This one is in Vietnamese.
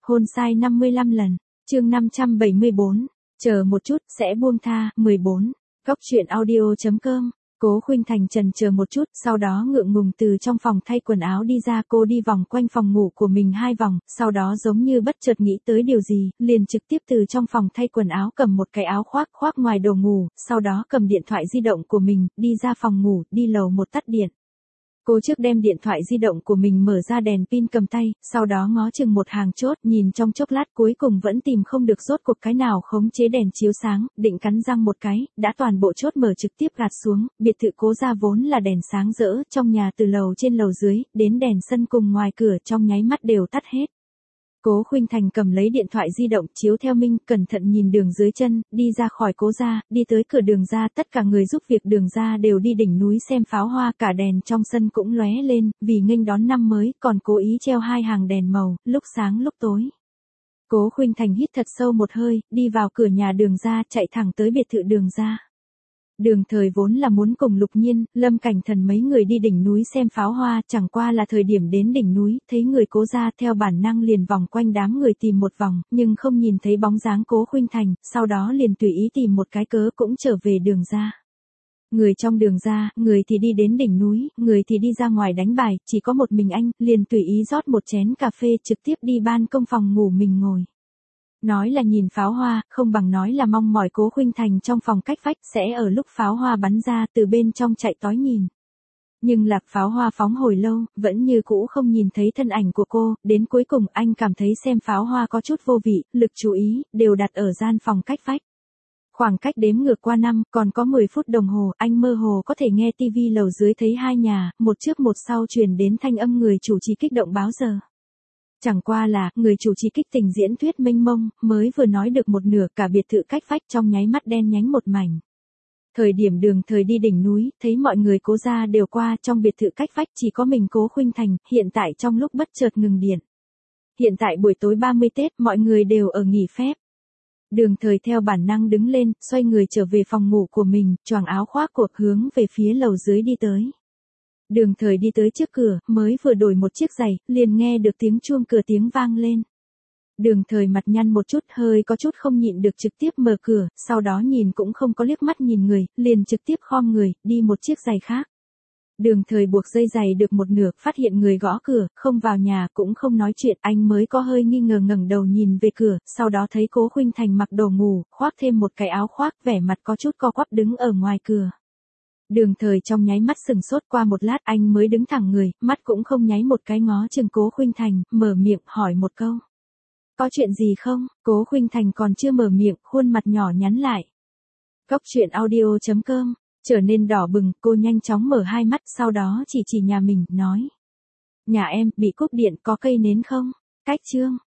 Hôn sai 55 lần. Chương 574. Chờ một chút, sẽ buông tha. 14. Góc truyện audio.com. Cố Khuynh Thành chần chờ một chút, sau đó ngượng ngùng từ trong phòng thay quần áo đi ra. Cô đi vòng quanh phòng ngủ của mình 2 vòng, sau đó giống như bất chợt nghĩ tới điều gì, liền trực tiếp từ trong phòng thay quần áo cầm một cái áo khoác khoác ngoài đồ ngủ, sau đó cầm điện thoại di động của mình, đi ra phòng ngủ, đi lầu 1 tắt điện. Cô trước đem điện thoại di động của mình mở ra đèn pin cầm tay, sau đó ngó chừng một hàng chốt, nhìn trong chốc lát cuối cùng vẫn tìm không được rốt cuộc cái nào khống chế đèn chiếu sáng, định cắn răng một cái, đã toàn bộ chốt mở trực tiếp gạt xuống, biệt thự Cố gia vốn là đèn sáng rỡ, trong nhà từ lầu trên lầu dưới, đến đèn sân cùng ngoài cửa trong nháy mắt đều tắt hết. Cố Khuynh Thành cầm lấy điện thoại di động chiếu theo minh, cẩn thận nhìn đường dưới chân, đi ra khỏi Cố gia, đi tới cửa đường ra, tất cả người giúp việc đường ra đều đi đỉnh núi xem pháo hoa, cả đèn trong sân cũng lóe lên, vì nghênh đón năm mới, còn cố ý treo 2 hàng đèn màu, lúc sáng lúc tối. Cố Khuynh Thành hít thật sâu một hơi, đi vào cửa nhà đường ra, chạy thẳng tới biệt thự đường ra. Đường Thời vốn là muốn cùng Lục Nhiên, Lâm Cảnh Thần mấy người đi đỉnh núi xem pháo hoa, chẳng qua là thời điểm đến đỉnh núi, thấy người Cố gia, theo bản năng liền vòng quanh đám người tìm một vòng, nhưng không nhìn thấy bóng dáng Cố Khuynh Thành, sau đó liền tùy ý tìm một cái cớ cũng trở về đường ra. Người trong đường ra, người thì đi đến đỉnh núi, người thì đi ra ngoài đánh bài, chỉ có một mình anh, liền tùy ý rót một chén cà phê trực tiếp đi ban công phòng ngủ mình ngồi. Nói là nhìn pháo hoa, không bằng nói là mong mỏi Cố Khuynh Thành trong phòng cách vách sẽ ở lúc pháo hoa bắn ra từ bên trong chạy tói nhìn. Nhưng lạc pháo hoa phóng hồi lâu, vẫn như cũ không nhìn thấy thân ảnh của cô, đến cuối cùng anh cảm thấy xem pháo hoa có chút vô vị, lực chú ý, đều đặt ở gian phòng cách vách. Khoảng cách đếm ngược qua năm, còn có 10 phút đồng hồ, anh mơ hồ có thể nghe tivi lầu dưới thấy 2 nhà, một trước một sau truyền đến thanh âm người chủ trì kích động báo giờ. Chẳng qua là, người chủ trì kích tình diễn thuyết mênh mông, mới vừa nói được một nửa, cả biệt thự cách vách trong nháy mắt đen nhánh một mảnh. Thời điểm Đường Thời đi đỉnh núi, thấy mọi người Cố gia đều qua, trong biệt thự cách vách chỉ có mình Cố Khuynh Thành, hiện tại trong lúc bất chợt ngừng điện. Hiện tại buổi tối 30 Tết, mọi người đều ở nghỉ phép. Đường Thời theo bản năng đứng lên, xoay người trở về phòng ngủ của mình, choàng áo khoác cột hướng về phía lầu dưới đi tới. Đường Thời đi tới trước cửa, mới vừa đổi một chiếc giày, liền nghe được tiếng chuông cửa tiếng vang lên. Đường Thời mặt nhăn một chút, hơi có chút không nhịn được trực tiếp mở cửa, sau đó nhìn cũng không có liếc mắt nhìn người, liền trực tiếp khom người, đi một chiếc giày khác. Đường Thời buộc dây giày được một nửa, phát hiện người gõ cửa, không vào nhà, cũng không nói chuyện, anh mới có hơi nghi ngờ ngẩng đầu nhìn về cửa, sau đó thấy Cố Khuynh Thành mặc đồ ngủ, khoác thêm một cái áo khoác, vẻ mặt có chút co quắp đứng ở ngoài cửa. Đường Thời trong nháy mắt sừng sốt, qua một lát anh mới đứng thẳng người, mắt cũng không nháy một cái ngó chừng Cố Khuynh Thành, mở miệng hỏi một câu. Có chuyện gì không? Cố Khuynh Thành còn chưa mở miệng, khuôn mặt nhỏ nhắn lại. Góc truyện audio.com. Trở nên đỏ bừng, cô nhanh chóng mở hai mắt, sau đó chỉ nhà mình, nói. Nhà em, bị cúp điện, có cây nến không? Cách chương.